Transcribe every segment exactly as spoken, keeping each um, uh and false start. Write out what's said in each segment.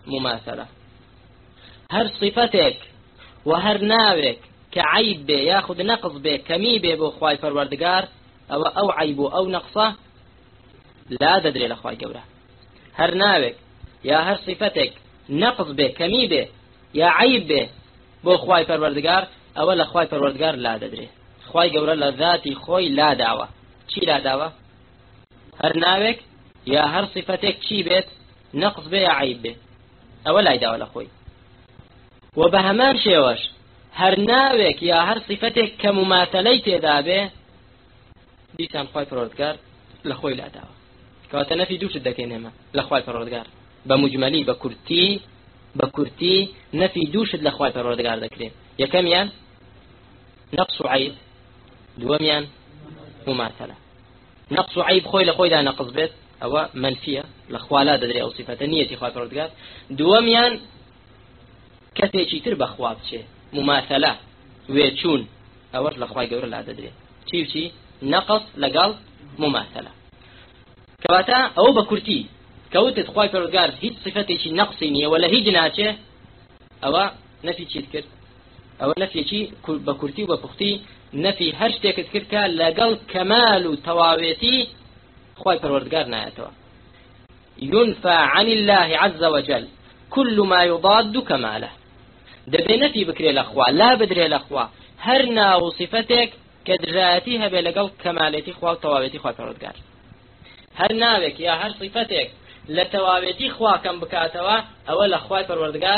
مماثلة هر صفتك وهر ناوك كعيب بي ياخد نقص بي كمي بي بو خواي پروردگار او او عيب او نقصه لا تدري لخواي قوله هر ناوك يا هر صفتك نقص بي كمي بي يا عيب بي بو خواي پروردگار او لخواي پروردگار لا تدري خواي قوله لذاتي خوي لا دعوة چي لا دعوة هر ناوك يا هر صفتك چي بيت نقص بي يا عيب بي او لا دعوة لخوي وبهمان شيوش هر ناوك يا هر صفتك كمماثلي تذابه ديسان خواي پروردگار لخوي لا دعوة كواتنا في دوش الدكينما لخواي پروردگار بمجملي بكرتي بكرتي نفي دوش لخواي پروردگار دكرين يكميان نقص عيب دوميان مماثلة نقص عيب خوي لخوي دا نقص بيت او منفية لخوالا ددري او صفة نيتي خواي پروردگار دوميان كتيشي تر بخواب چه مماثلة ويچون اوش لخواي قور لا ددري چي چي نقص لقل مماثلة كواتا او بكرتي كوتت خواي پروردگار هيج صفتي شي نقصي نيه ولا هيج ناچه او نفي چي تكر او نفي شي بكرتي وبختي نفي هر شتێک تکرد لقل كمال وتواويتي خواي پروردگار نايتوا ينفى عن الله عز وجل كل ما يضاد كماله دبي نفي بكري الاخوة لا بدري الاخوة هرنا وصفتك كدراتيها بلقل كمالتي خوا وتواويتي خواي پروردگار هرنا بك يا هر صفتك لتواويتي خوا كم بكاتوا اول خواي پروردگار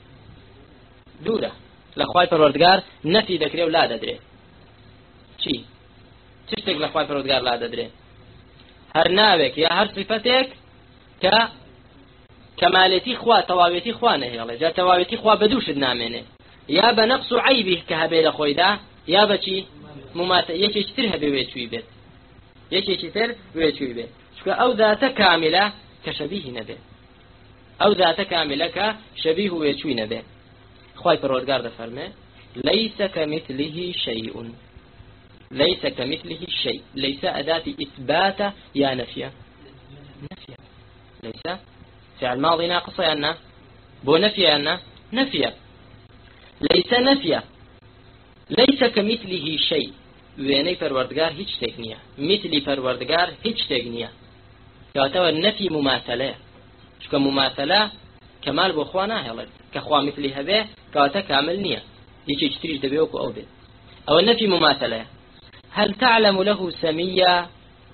دوره لخواي پروردگار نفي دكري ولا ددري چی چشتێک لە خوای پەروەردگار لا دەدرێ هەر ناوێک یا هەر صفتێک کە کەمالەتی خوا تەواوێتی خوا نەهێڵێ جا تەواوێتی خوا بەدووشت نامێنێ یا بە نەقص و عەیبی کە هەبێ لە خۆیدا یا بەچی مماتە یەکێکی تر هەبێ وێچووی بێت یەکێکی تر وێچووی بێت چونکە ئەو ذاتە کاملە کە شەبیهی نەبێ ئەو ذاتە کاملە کە شەبیه و وێچووی نەبێ خوای پەروەردگار دەفەرمێ لەیسە کەمیثلیه شەیء ليس كمثله شيء ليس أداة إثبات يا نفيا نفيا ليس فعل ماضي ناقصة يا بو نفيا يا نفيا ليس نفيا ليس كمثله شيء ويني پروردگار هیچ تکنية مثلي پروردگار هیچ تکنية يعتبر النفي مماثلة شكا مماثلة كمال بو خوانا هلد كخوا مثلي هذا كواتا كامل نية يجي تشتريش دبيوكو أو بيت أو النفي مماثلة هل تعلم له سميا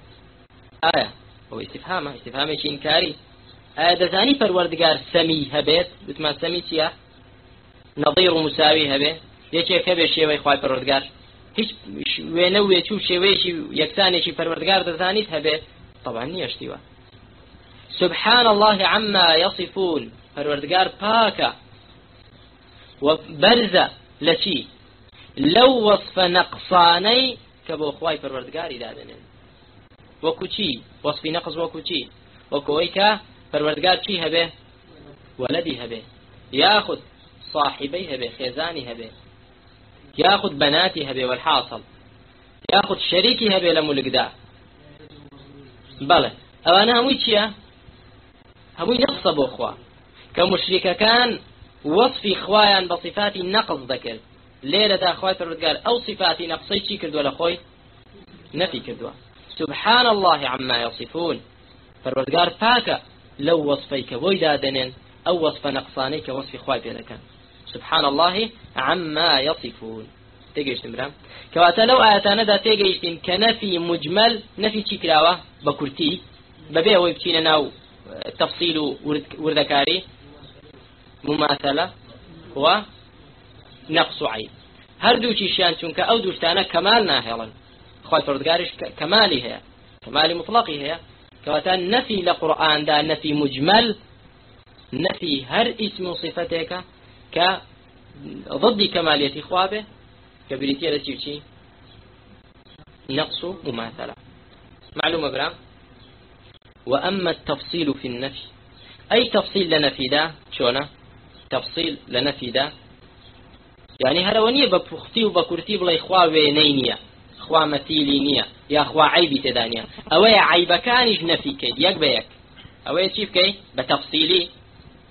آية هو استفهامه استفهامه شيء إنكاري آية دزاني پروردگار سمي هبيت بتمان سمي تيا نظير مساوي هبيت يشي كبه شيوي خواهي پروردگار هيش وينوي چو شيوي شي يكساني شي پروردگار دزاني هبيت طبعا نيشتيوا سبحان الله عما يصفون پروردگار پاكا وبرزة لشي لو وصف نقصاني كبو خواي پروردگاری دادنن وكو چی وصفی نقص وكو چی وكو ايكا پروردگار چی هبه ولدي هبه ياخذ صاحبي هبه خيزاني هبه ياخذ بناتي هبه والحاصل ياخذ شريكي هبه لملقدا بله اوانا هموي چيا هموي نقصبو خوا كمشركة كان وصفي خوايان بصفات النقص ذكر ليلة أخوات پروردگار أو صفاتي نقصي چي كردوا لخوي نفي كردوا سبحان الله عما يصفون پروردگار پاكا لو وصفيك ويدادنن أو وصف نقصانيك وصف خواي بيدكن سبحان الله عما يصفون تيجيش تمرام كواتا لو آياتانا دا تيجيش كنفي مجمل نفي چي كراوة بكرتي ببيه ويبتين ناو تفصيل وردكاري مماثلة و نقص عيب هر دوشي شان چونك او دوشتانا كمال ناهلا خواهي پروردگارش كمالي هي كمالي مطلقي هي كواتا نفي لقرآن دا نفي مجمل نفي هر اسم صفتك ك ضد كمالية خوابه كبريتيا لسيوشي نقص مماثلة معلومة برام وأما التفصيل في النفي أي تفصيل لنفي دا شونا تفصيل لنفي دا يعني هرونية ببختي وبكرتي بلا إخوة وينينية إخوة مثيلينية يا إخوة عيبي تدانية أو يا عيب كانش نفي كي يك بيك أو يا شيف كي بتفصيلي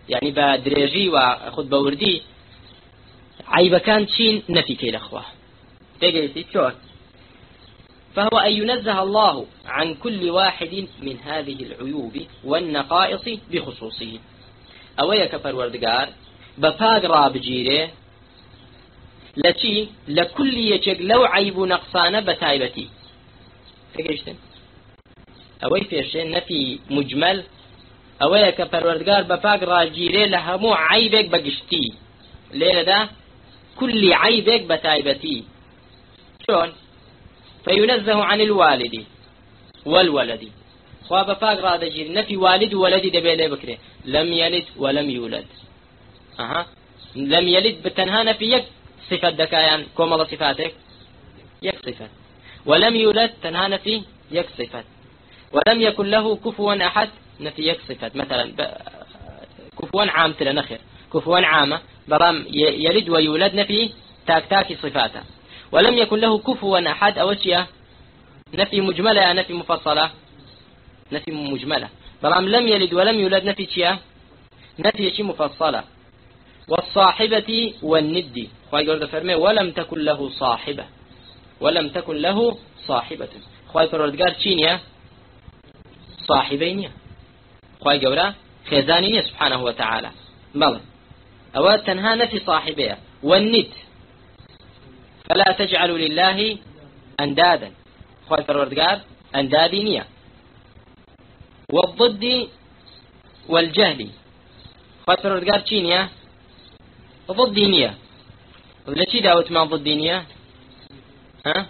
يعني بدريجي وخد بوردي عيب كان شين نفي كي الأخوة تجلسي شو فهو أن ينزه الله عن كل واحد من هذه العيوب والنقائص بخصوصه أويا كفر وردقار بفاق راب جيره لشي لكل يجق لو عيب نقصان بتايبتي تجلسين أوي فيشين نفي مجمل أويا كفر وردقار بفاق راب جيره لهمو عيبك بقشتي ليه ده كل عيبك بتايبتي شون فينزه عن الوالد والولد خواب فاق راد جير نفي والد وولد دبيله بكره لم يلد ولم يولد أها لم يلد بتنها نفي يك صفة دكايان كم الله صفاتك يك صفة ولم يولد تنها نفي يك صفة ولم يكن له كفوا أحد نفي يك صفة مثلا كفوا عام تلا نخر كفوا عامة برام يلد ويولد نفي تاك تاكي صفاته ولم يكن له كفوا أحد أو شيء نفي مجملة نفي مفصلة نفي مجملة برام لم يلد ولم يولد نفي شيء نفي شيء مفصلة والصاحبة والند خواهي قرد فرمي ولم تكن له صاحبة ولم تكن له صاحبة خواهي قرد قال شينيا صاحبين خواهي قرد خزانية سبحانه وتعالى بلى أو تنهى نفي صاحبية والند فلا تجعلوا لله أندادا خواهي فالوردقار أندادينية والضد والجهل خواهي فالوردقار تشينية ضدينية لشي داوت مع ضدينية ها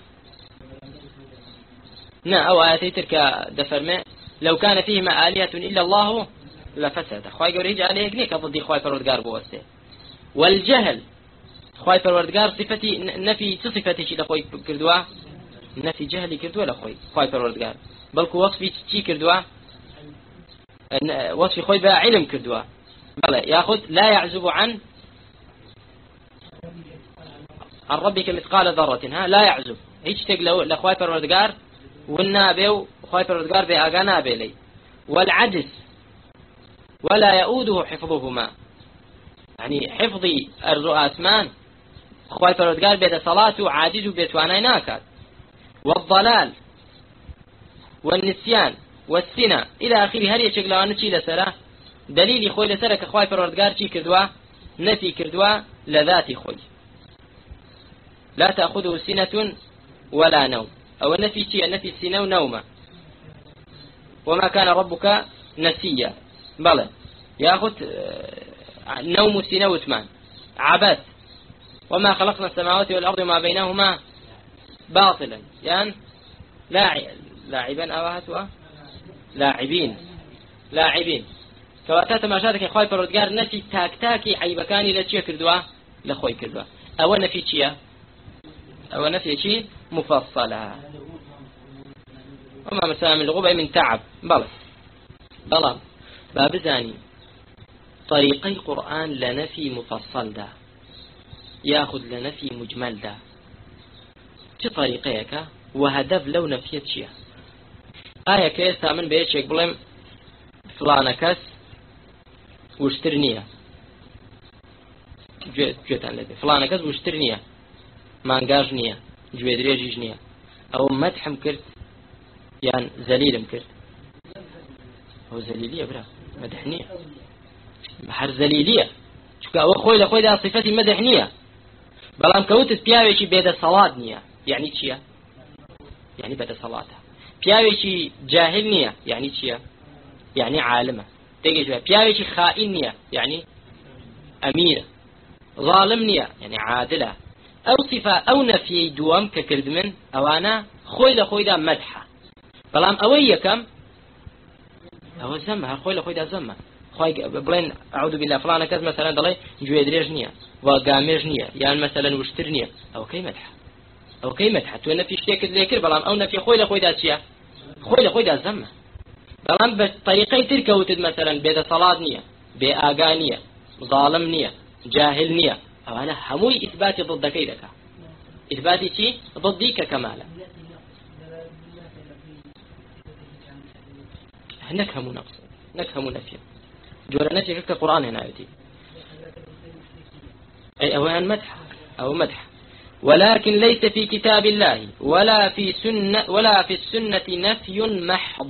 نا أو آياتي تلك دفرمي لو كان فيهما آلية إلا الله لفسد خواهي قريج عليه قنيك ضدي خواهي فالوردقار بوسته والجهل خواهي فالوردقار صفتي نفي صفتي شي لخوي كردوا نفي جهلي كردوا لخوي خواهي فالوردقار بلكو وصفي شي كردوا وصفي خوي بقى علم كردوا بلى ياخذ لا يعزب عن عن ربك مثقال ذرة ها لا يعزب هيك تقلو لخواهي فالوردقار والنابي وخواهي فالوردقار بأغانا بيلي والعجز ولا يؤوده حفظهما يعني حفظي أرزو آسمان خواهي فرودقار بيت صلاته عاجز بيتوانا ناكاد والضلال والنسيان والسنة إلى آخره هل يشكل وانا شي لسرة دليل خوي لسرة كخواهي فرودقار شي كردوا نفي كردوا لذاتي خوي لا تأخذه سنة ولا نوم أو نفي شيء نفي السنة ونومة وما كان ربك نسيا بلى يأخذ نوم السنة وثمان عبث وما خلقنا السماوات والأرض وما بينهما باطلا يعني لاعبا أواهتوا لاعبين لاعبين كواتات ما شاتك يا خوي فرودقار نفي تاك تاكي عيبكاني لتشي كردوا لخوي كردوا أو نفي شيء أو نفي شيء مفصلة وما مثلا من الغبة من تعب بلى بلى باب زاني طريقي القرآن لنفي مفصل ده ياخذ لنفي مجمل ده شي طريقيك وهدف لو نفيت شيء آية كيس تامن بيش يقبلهم فلان كس واشترنية جوتان لدي فلان كس واشترنية مانقاجنية جويد ريجيجنية أو مدحم كرت يعني زليل مكرت هو زليلية برا مدحنية محر زليلية شو أو خوي لخوي ده صفتي مدحنية بلام كوتت بياويشي بيد صلاة نية يعني تشيا يعني بيد صلاة بياويشي جاهل نية يعني تشيا يعني عالمة تيجي شوية بياويشي خائن نية يعني أميرة ظالم نية يعني عادلة أو صفة أو نفي دوام ككرد من أو أنا خوي لخوي ده مدحة بلام أوي كم أو زمة خوي لخوي ده زمة خوي بلين أعوذ بالله فلان كذا مثلا ضلي جويد ريجنية وقامجنية يعني مثلا واشترنية أو كي مدحة أو كي مدحة تو نفي شيء كذا ذكر بلام أو نفي خوي لخوي ده شيء خوي لخوي ده زمة بلام بطريقة تلك وتد مثلا بيد صلاة نية بأغانية ظالم نية جاهل نية أو أنا هموي إثباتي ضد كيدك إثباتي شيء ضديك كمالا نكهم نقص نكهم نفي جۆرە نەفیەکە کە قورآن هێناوێتی أي أوان مدح أو مدح ولكن ليس في كتاب الله ولا في سنة ولا في السنة نفي محض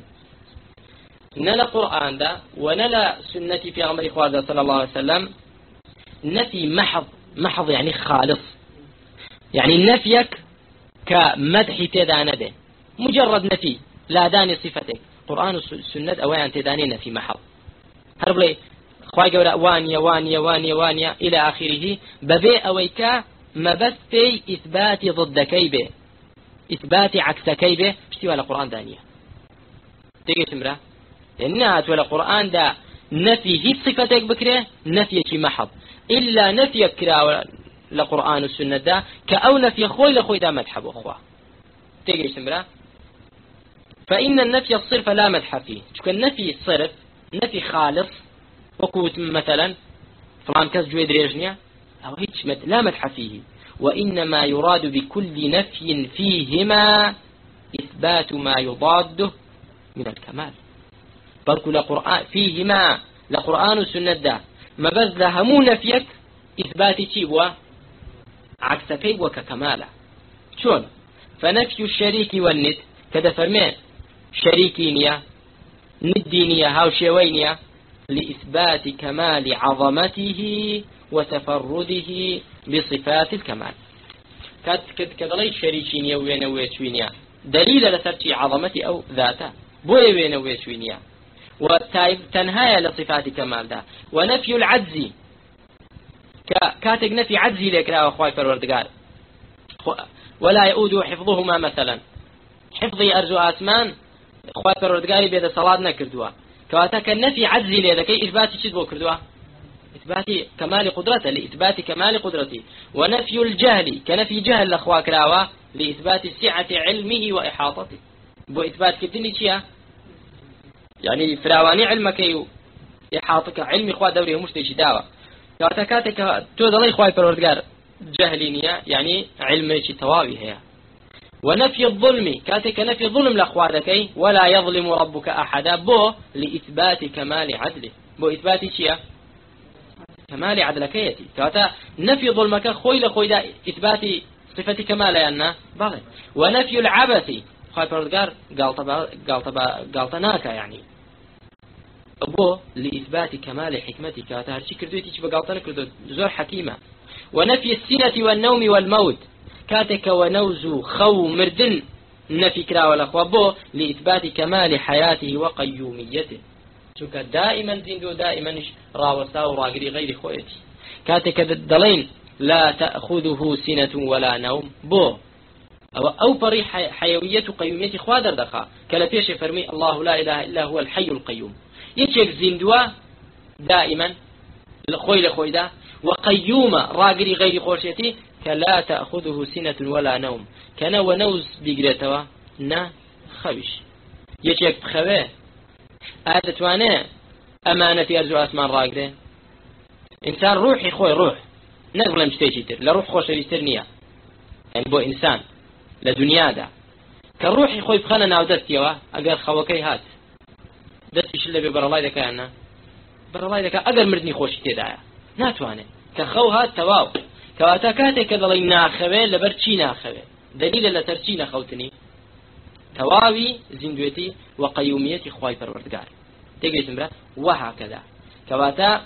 نلا قرآن دا ونلا سنة في عمر إخوة صلى الله عليه وسلم نفي محض محض يعني خالص يعني نفيك كمدح تدان به مجرد نفي لا داني صفتك قرآن والسنة أوان تداني نفي محض هرب لي خواهي قولا وانيا وانيا وانيا وانيا إلى آخره ببيع أويكا مبستي إثبات ضد كيبه إثبات عكس كيبه اشتوى على القرآن دانية تيجي تمرة إنها ولا قرآن دا نفي هي صفتك بكره نفيك محض إلا نفيك كرا لقرآن والسنة دا كأو نفي خوي لخوي دا مدحب أخوة تيجي تمرة فإن النفي الصرف لا مدح فيه شو النفي الصرف نفي خالص وكوت مثلا فلان كاس جوي دريجنيا أو هيك لا مدح فيه وإنما يراد بكل نفي فيهما إثبات ما يضاده من الكمال بل كل قرآن فيهما لقرآن والسنة ده ما بس لهمو نفيك إثبات تيبوا عكس كيبوا ككماله شون فنفي الشريك والند كذا فرمين شريكينيا ندينيا هاو شوينيا لإثبات كمال عظمته وتفرده بصفات الكمال كذلك شريكينيا وينويتوينيا دليل لسرتي عظمتي أو ذاته بوي وينويتوينيا وتنهاية لصفات كمال ده ونفي العجز كاتق نفي عجزي لك لا أخوي فالوردقال ولا يؤود حفظهما مثلا حفظي أرجو آسمان أخوي فالوردقالي بيد صلاة نكردوا كواتا كالنفي عجزي لذكي إثباتي شدبو كردوا إثبات كمال قدرته لإثبات كمال قدرته ونفي الجهل كنفي جهل لأخوة كراوة لإثبات سعة علمه وإحاطته بو إثبات كدني شيا يعني فراواني علمك إحاطك علم إخوة دوري مش تيجي دعوة كواتا كاتك تود الله إخوة فالوردقال جهلينيا يعني علمك تواوي هي ونفي الظلم كاتك نفي الظلم لأخواتك ولا يظلم ربك أحدا بو لإثبات كمال عدله بو إثبات شيء كمال عدلكيتي كاتا نفي ظلمك خوي لخوي دا إثبات صفة كمال أنه بغي ونفي العبث خاي بردقار قال طبا قال طبا قال طناك يعني بو لإثبات كمال حكمتك كاتا هرشي كردويتي شبه قال طنك زور حكيمة ونفي السنة والنوم والموت كاتك ونوز خو مردن نفي كرا والأخوة بو لإثبات كمال حياته وقيوميته شوك دائما زندو دائما راوسا وراقري غير خويتي كاتك دلين لا تأخذه سنة ولا نوم بو أو أوبري حيوية قيومية خوادر دخا كلا بيش فرمي الله لا إله إلا هو الحي القيوم يتشك زندوا دائما خوي لخوي دا وقيومة راقري غير خوشيتي كلا تأخذه سنة ولا نوم كان ونوز بيقرتوا نا خبش يتشك بخواه آدتوانه أمانة أرجو أسمان راقرين إنسان روحي خوي روح نقبل مشتيشي تر لروح خوش ريستر نية يعني بو إنسان لدنيا دا كالروحي خوي بخانا ناو دستيوا أقر خوكي هات دستي شلة ببر الله دكا أنا بر الله دكا أقر مردني خوشي تدايا ناتوانه كخو هات تواو كواتا كاتي كذلي ناخوه لبرچي ناخوه دليل لترچي ناخوتني تواوي زندويتي وقيوميتي خواي پروردگار تقري تمرا وهكذا كواتا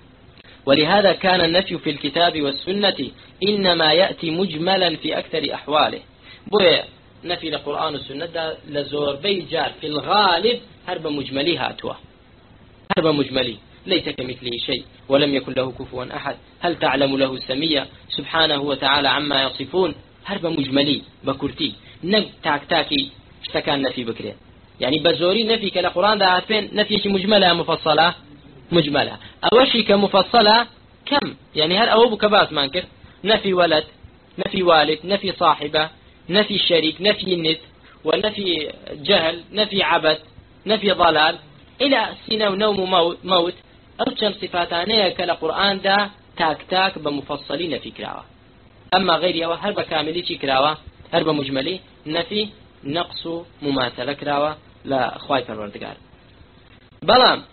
ولهذا كان النفي في الكتاب والسنة إنما يأتي مجملا في أكثر أحواله بوي نفي القرآن والسنة لزور بيجار في الغالب هرب مجملي هاتوا هرب مجملي ليس كمثله شيء ولم يكن له كفوا أحد هل تعلم له السمية سبحانه وتعالى عما يصفون هرب مجملي بكرتي نك تاك تاكي اشتكى نفي بكري يعني بزوري نفي كالقرآن ده عارفين نفي مجملة مفصلة مجملة أوشي كمفصلة كم يعني هل أوبك كباس مانكر نفي ولد نفي والد نفي صاحبة نفي الشريك نفي الند ونفي جهل نفي عبث نفي ضلال إلى سنة ونوم موت, موت أو كم صفاتانية كالقرآن ده تاك تاك بمفصلين في كراوة أما غير هرب كاملي في كراوة هرب مجملي نفي نقص مماثلة كراوة لا خواي پروردگار بلام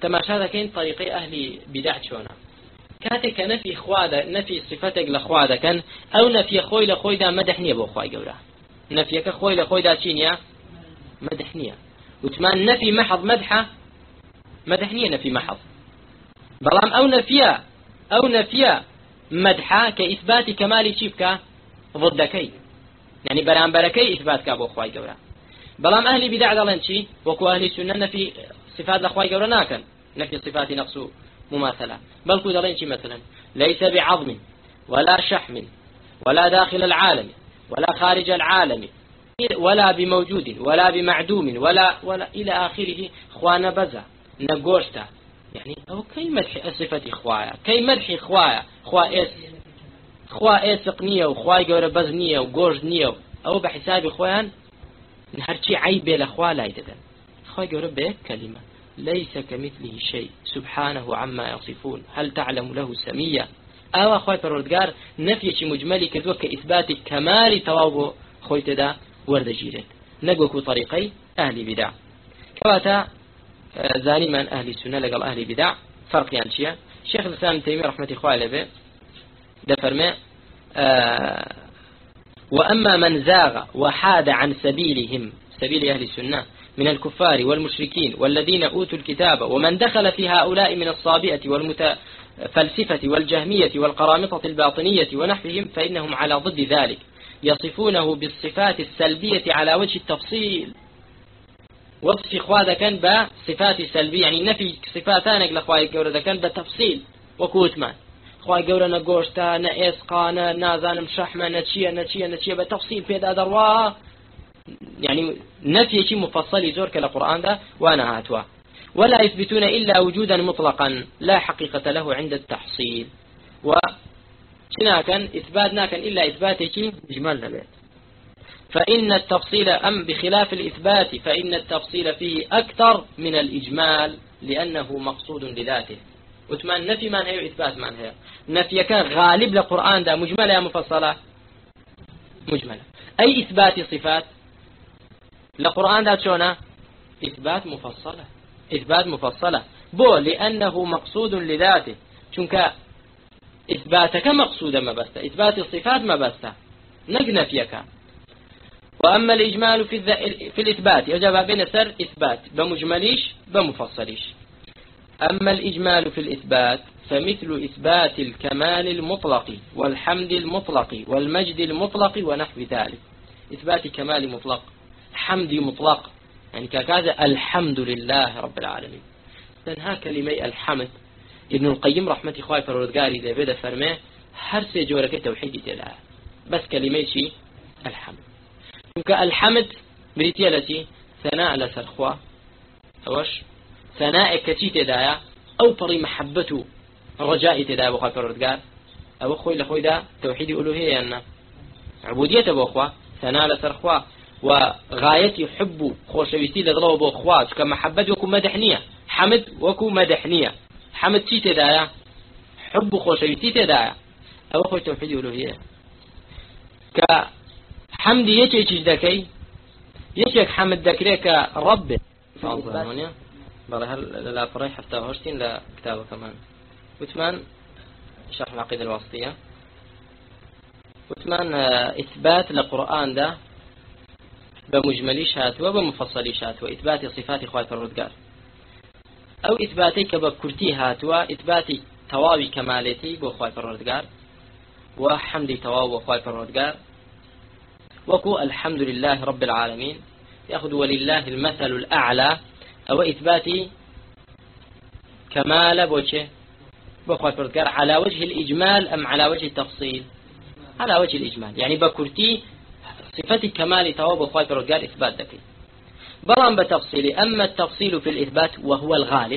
تماشا كاين طريقي أهل بدع شونا كاتك نفي خوادا نفي صفتك لخوادا كان أو نفي خوي لخوي دا مدحنية بو خواي قورا نفيك خوي لخوي دا تشينيا مدحنية وتمان نفي محض مدحة مدحنية نفي محض بلام أو نفيا أو نفيا مدحة كإثبات كمال شيبك ضدكي يعني برام بركي إثباتك أبو خواي قورا بلام أهل بدع دلن شي وكو أهل السنة نفي صفات لخواي قورا ناكن نفي صفات نقصو مماثلة بل كو دلن شي مثلا ليس بعظم ولا شحم ولا داخل العالم ولا خارج العالم ولا بموجود ولا بمعدوم ولا ولا إلى آخره خوانا بزا نقوشتا يعني أو كي مدح صفة خوايا كي مدح خوايا خوا إس خوا إس قنية وخواي قورا بزنية وقوش نية أو بحساب خوان نهرشي عيب لخوا لا يددن خواي قورا بيك كلمة ليس كمثله شيء سبحانه عما يصفون هل تعلم له سمية أو أخوي فرودقار نفي مجملي كذوك كإثبات كمال توابو خويت دا ورد جيرت نقوكو طريقي أهل بدع كواتا زاني من أهل السنة لقل أهل بدع فرق يعني شيء شيخ الإسلام تيمية رحمة الله عليه دفرما آه وأما من زاغ وحاد عن سبيلهم سبيل أهل السنة من الكفار والمشركين والذين أوتوا الكتاب ومن دخل في هؤلاء من الصابئة والمتفلسفة والجهمية والقرامطة الباطنية ونحوهم فإنهم على ضد ذلك يصفونه بالصفات السلبية على وجه التفصيل وصف إخوة كان بصفات سلبية يعني نفي صفاتانك لأخوة قورة كان بتفصيل وكوتمان أخوة قورة نقوشتا نأسقانا نازان مشحمة نتشية نتشية نتشية بتفصيل في هذا دروا يعني نفي شيء مفصل يزور كالقرآن ده وأنا هاتوا ولا يثبتون إلا وجودا مطلقا لا حقيقة له عند التحصيل وشنا كان إثباتنا كان إلا إثبات شيء إجمالنا به فإن التفصيل أم بخلاف الإثبات فإن التفصيل فيه أكثر من الإجمال لأنه مقصود لذاته وثمان نفي من هي وإثبات من هي نفي كان غالب للقرآن ده مجملة يا مفصلة مجملة أي إثبات صفات لقرآن ده شونا إثبات مفصلة إثبات مفصلة بو لأنه مقصود لذاته چونك إثباتك مقصودا ما بس إثبات الصفات ما بس نقنا فيك وأما الإجمال في, في الإثبات يجب بين سر إثبات بمجمليش بمفصليش أما الإجمال في الإثبات فمثل إثبات الكمال المطلق والحمد المطلق والمجد المطلق ونحو ذلك إثبات كمال مطلق حمد مطلق يعني كذا الحمد لله رب العالمين تنها كلمة الحمد ابن القيم رحمة إخوائي فرودقاري ذا بدا فرماه هرسي جورك توحيدي تلا بس كلمة شيء الحمد الحمد بريتيا التي ثناء لسرخوا أوش ثناء كتي تدايا أو طري محبته رجاء تدايا بخوي فرودقار أو أخوي لخوي دا توحيد ألوهية أن عبودية بأخوة ثناء لسرخوا وغايتي حب خوشويستي لضلوا بأخوات كمحبت وكو مدحنية حمد وكو مدحنية حمد تي تدايا حب خوشويستي تدايا أو أخوي توحيد ألوهية كحمد يشيك دكي يشيك حمد دكريك رب فأنظروني بل هل لا فريح حتى هشتين لا كتابه كمان وثمان شرح العقيدة الواسطية وثمان إثبات للقرآن ده بمجمليش هاتوا وبمفصليش هاتوا إثبات صفات إخوات الردقار أو إثباتك بكرتي هاتوا إثبات تواوي كمالتي بإخوات الردقار وحمد تواوي إخوات الردقار وكو الحمد لله رب العالمين يأخذ ولله المثل الأعلى أو إثبات كمال بوجه بإخوات الردقار على وجه الإجمال أم على وجه التفصيل على وجه الإجمال يعني بكرتي صفة كمال تواب أخوات الرجال إثبات ذكي برام بتفصيل أما التفصيل في الإثبات وهو الغالب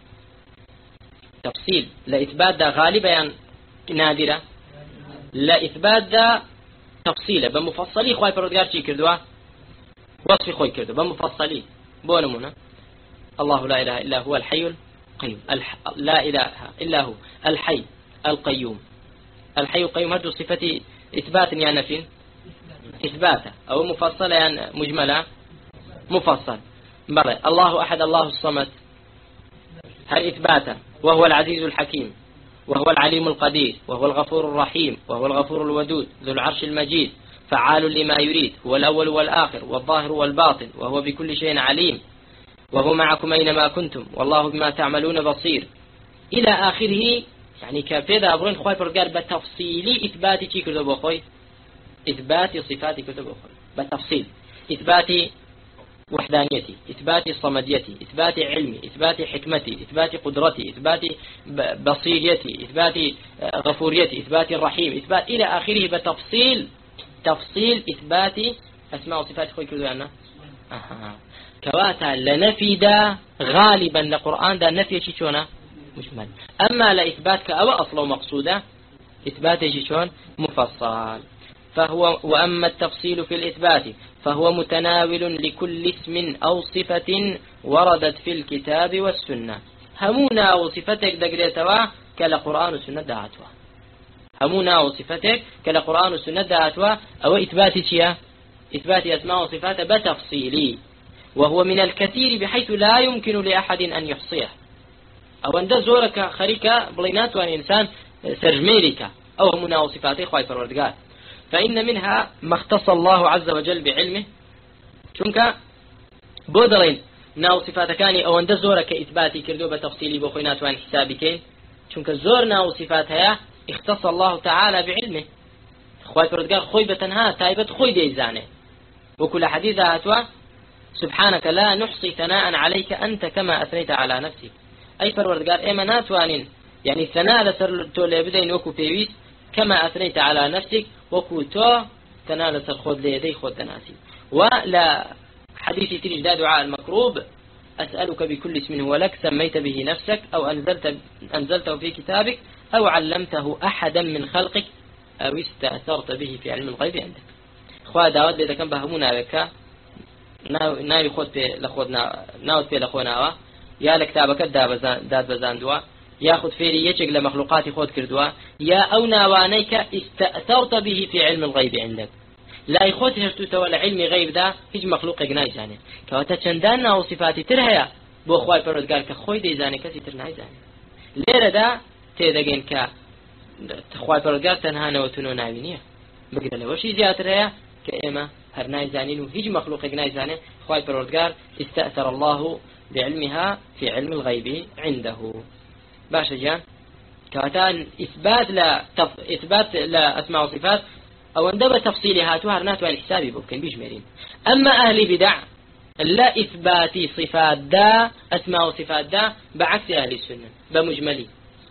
تفصيل لإثبات ده غالبا يعني نادرة لا إثبات ده تفصيله بمفصلي أخوات الرجال شي كردوا وصف خوي كردوا بمفصلي بونمونا الله لا إله إلا هو الحي القيوم الح... لا إله إلا هو الحي القيوم الحي القيوم هذه صفة إثبات يعني نفي إثباته أو مفصلة يعني مجملة مفصل بلى الله أحد الله الصمد هل إثباتا وهو العزيز الحكيم وهو العليم القدير وهو الغفور الرحيم وهو الغفور الودود ذو العرش المجيد فعال لما يريد هو الأول والآخر والظاهر والباطن وهو بكل شيء عليم وهو معكم أينما كنتم والله بما تعملون بصير إلى آخره. يعني كفيدا أبرين خواهي فرقار بتفصيلي إثباتي كي كردو بخوي إثبات صفاتي كردو بخوي بتفصيل إثبات وحدانيتي إثبات صمديتي إثبات علمي إثبات حكمتي إثبات قدرتي إثبات بصيريتي إثبات غفوريتي إثبات الرحيم إثبات إلى آخره بتفصيل تفصيل إثبات أسماء وصفات خوي كردو أنا أها كواتا لنفي دا غالبا لقرآن دا نفي شيشونا مجمل. أما لإثبات كأو أصل مقصودة إثبات شيشون مفصل. فهو وأما التفصيل في الإثبات فهو متناول لكل اسم أو صفة وردت في الكتاب والسنة. همونا وصفتك دقريتوا كلا قرآن والسنة دعاتوا همونا وصفتك كلا قرآن والسنة دعاتوا أو إثبات شيء إثبات أسماء وصفات بتفصيلي وهو من الكثير بحيث لا يمكن لأحد أن يحصيه. أو أن زورك خريكة بلينات وأن إنسان سرجميرك أو همنا وصفاته خواهي فروردقات. فإن منها ما اختص الله عز وجل بعلمه شنك بودرين ناو صفاتكاني أو أن زورك إثباتي كردو بتفصيلي بخوينات وأن حسابكين شنك زورنا وصفاتها اختص الله تعالى بعلمه خواهي فروردقات خوي بتنها تايبة خوي ديزانه وكل حديث هاتوا سبحانك لا نحصي ثناء عليك أنت كما أثنيت على نفسك. أي فروردقار إيما ناتوانين يعني ثناء لسر تولي بدين وكو بيويس كما أثنيت على نفسك وكو تو ثناء لسر خود ليدي خود تناسي. ولا حديث تريد دعاء المكروب أسألك بكل اسم هو لك سميت به نفسك أو أنزلت أنزلته في كتابك أو علمته أحدا من خلقك أو استأثرت به في علم الغيب عندك. خواه داود إذا كان بهمونا بك ناوی خۆت پێ لە خۆت ناوت پێ لە خۆ ناوە یا لە کتابەکەت داد بەزاندووە یاخود فێری یەکێک لە مەخلوقاتی خۆت کردووە یا ئەو ناوانەی کە ئیستەثەرتە به في علم الغیب عندك لای خۆت هێشتوتەوە لە علمی غیبدا هیچ مەخلوقێک نایزانێت کەواتە چەندان ناو صفاتی تر هەیە بۆ خوای پەروەردگار کە خۆی دەیزانێت کەسی تر نایزانێت. لێرەدا تێدەگەین کە خوای پەروەردگار تەنها نەوەتون و ناوی نییە بگرە لەوەشی زیاتر هەیە کە ئێمە هر نايزانين وهيج مخلوق نايزانه خواهي پروردگار استأثر الله بعلمها في علم الغيب عنده. باشا جان كاتان إثبات لا تف... إثبات لا أسماء وصفات أو اندب تفصيلها تهرنات والحسابي ممكن بيجمرين. أما أهل بدع لا إثبات صفات دا أسماء وصفات دا بعكس أهل السنة بمجملي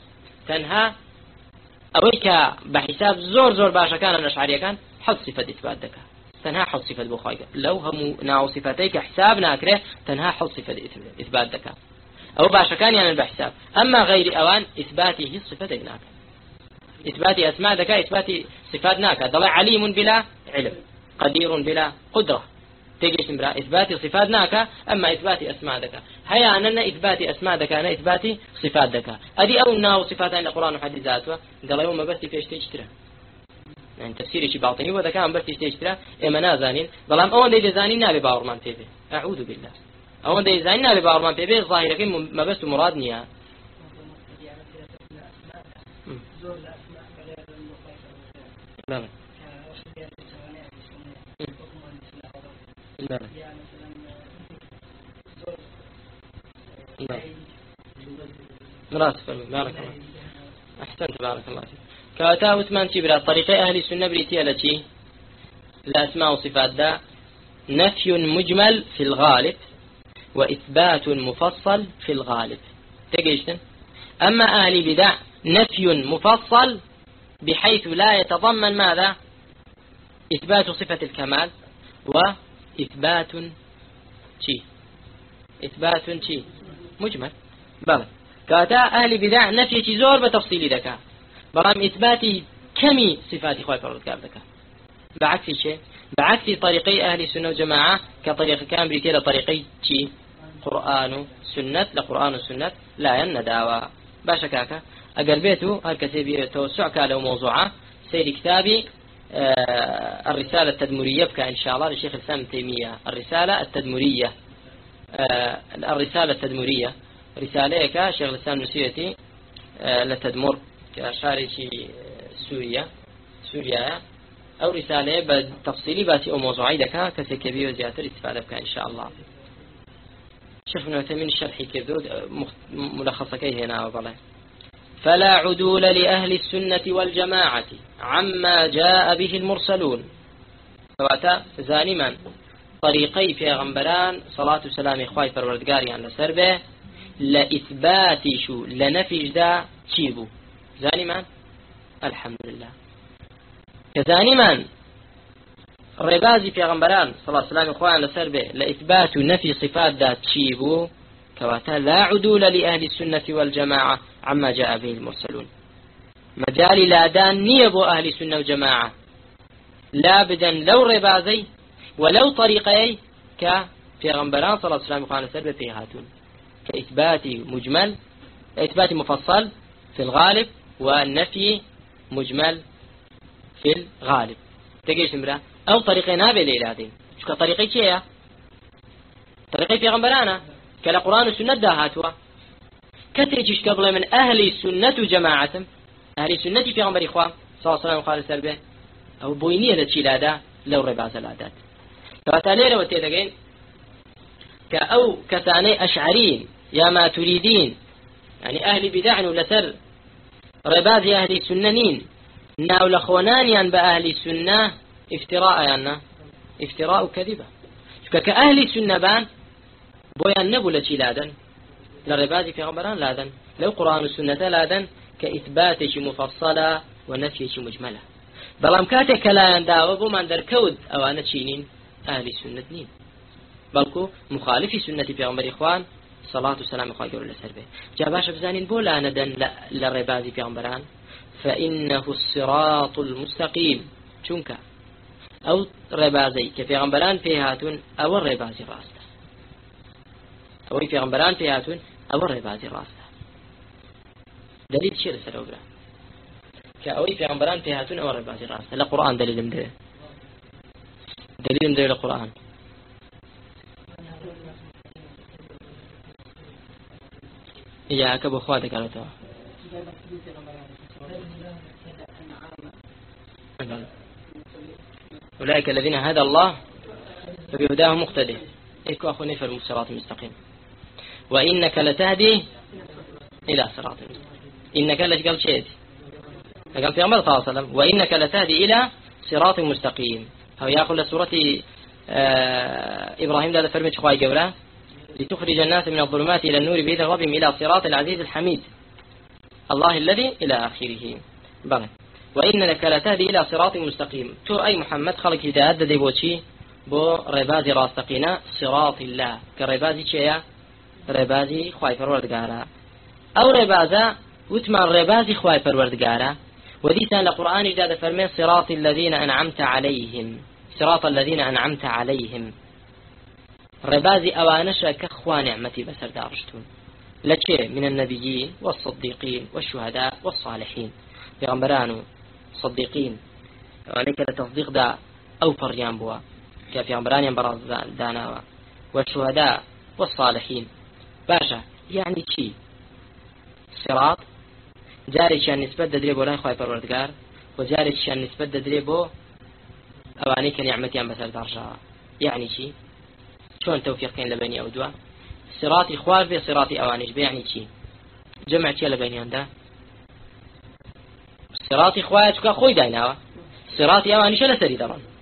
تنها أويك بحساب زور زور باشا كان الأشعرية كان حظ صفة إثبات دكا تنها حظ صفة بخوايك لو هم ناو صفاتيك حساب ناكره تنها حظ صفة إثبات دكا أو باشا كان يعني بحساب. أما غير أوان إثباته صفة ناك إثبات أسماء دكا إثبات صفات ناك ضلع عليم بلا علم قدير بلا قدرة تجيش نبرا إثبات صفات ناك. أما إثبات أسماء دكا هيا أننا إثبات أسماء دكا أنا إثبات صفات دكا أدي أو ناو صفات عن القرآن وحديث ذاته قال يوم بس فيش تشتري يعني تفسيري شي باطني وذا كان بس يستشترى إما نازانين ظلام أول دي زانين نابي باورمان بيبي أعوذ بالله أول دي زانين نابي باورمان بيبي ظاهرة كم ما بس مرادنيها لا لا لا مراسف بارك الله أحسنت بارك الله فيك. كاتا وثمان تبرا طريقة أهل السنة بريتيا التي الأسماء وصفات دا نفي مجمل في الغالب وإثبات مفصل في الغالب تجيشن. أما أهل بدع نفي مفصل بحيث لا يتضمن ماذا إثبات صفة الكمال وإثبات شيء إثبات شيء مجمل. بلى كاتا أهل بدع نفي زور بتفصيل ذكاء برام إثبات كمي صفات خواهي فرودكار ذكاء بعكس شيء بعكس طريقي أهل السنة والجماعة كطريق كان بريتي لطريقي شيء قرآن سنة لقرآن السنة لا ينداوى باشا كاكا أقربيته هالكسيبي توسع كالو موضوعة سير كتابي آه الرسالة التدمرية بك إن شاء الله للشيخ الإسلام ابن تيمية الرسالة التدمرية آه الرسالة التدمرية رسالة شيخ الإسلام نسيتي لتدمر كشاركي سوريا سوريا أو رسالة بالتفصيلي باتي أو موضوعي دكا كسكبي وزيادة استفادة بك إن شاء الله. شيخنا من الشرح كذود ملخص كيه هنا وبله. فلا عدول لأهل السنة والجماعة عما جاء به المرسلون. فواتا زانما طريقي في غنبران صلاة والسلام إخوائي فروردقاري عن سربه لإثبات شو لنفي دا تشيبو زانما الحمد لله. كزانما ربازي في غنبران صلاة الله عليه وسلم إخوان لسربه لإثبات نفي صفات ذات تشيبو كواتا لا عدول لأهل السنة والجماعة عما جاء به المرسلون. مجال لا دان نيبو أهل السنة والجماعة لا بدا لو ربازي ولو طريقي كفي غنبران صلاة الله عليه وسلم إخوان لسربه في هاتون كإثبات مجمل إثبات مفصل في الغالب والنفي مجمل في الغالب. تجيش مرة أو طريقين هذه الإلهين شو كطريقي كيا طريقي في غنبرانا كلا قرآن السنة داهاتوا كتريش قبل من أهل السنة جماعة أهل السنة في غنبر إخوان صلى الله عليه وسلم قال سربه أو بوينية لتشيلادا لو رباز العادات فأتالي وتيدقين كأو كثاني أشعرين يا ما تريدين يعني أهل بدع لسر رباز أهل السننين ناو لخوانان بأهل السنة افتراء يعني افتراء كذبة كأهل السنة بان بويان نبو لتشيلادا لرباز في غمران لادن لو قرآن السنة لادن كإثباتش مفصلة ونفيش مجملة بلام كاتك لا ينداو بو من در كود أو أنا تشينين أهل السنة نين بلكو مخالفي سنة في غمر إخوان صلاة والسلام إخوان يقولوا لسربه جاباش بزانين بولا ندن للرباز في غمران فإنه الصراط المستقيم چونك أو ربازي كفي غمبران فيهاتون أو الربازي راسته أو في غمبران فيهاتون أو الربازي راسته دليل شيء لسروبرا كأوي في غمبران فيهاتون أو الربازي راسته لقرآن دليل مدري دليل مدري للقرآن إياك أبو أخواتك على توا أولئك الذين هدى الله فبهداه مقتدي إيكو أخوني في الصراط المستقيم وإنك لتهدي إلى صراط المستقيم إنك لش قال شيء قال في عمر صلى الله عليه وسلم وإنك لتهدي إلى صراط مستقيم أو يأخذ سورة آه إبراهيم لا فرمت خواي قولا لتخرج الناس من الظلمات إلى النور بإذن ربهم إلى صراط العزيز الحميد الله الذي إلى آخره بغي وإنك لتهدي إلى صراط مستقيم تو أي محمد خلق هدايات دي بوشي بو ربازي راستقينا صراط الله كربازي شيا ربازي خواي فروردقارا أو ربازا وتمان ربازي خواي فروردقارا ودي سان القرآن جاد فرمي صراط الذين أنعمت عليهم صراط الذين أنعمت عليهم ربازي أوانشا كخوا نعمتي بسر دارشتون لشيء من النبيين والصديقين والشهداء والصالحين بغمبرانو صديقين عليك التصديق دا أو فريان بوا كفي غمبران ينبراز داناوا والشهداء والصالحين باشا يعني شي صراط جاري شان نسبة دريبو لا يخوي پروردگار وجاري شان نسبة دريبو أواني كان نعمتيان بسر دارشا يعني شي شون توفيقين لبني أو دوا صراطي خوار في صراطي أوانيش بيعني شي جمع شي لبنيان ده صراطي خواتك خوي دايناوا صراطي أوانيش لسري دران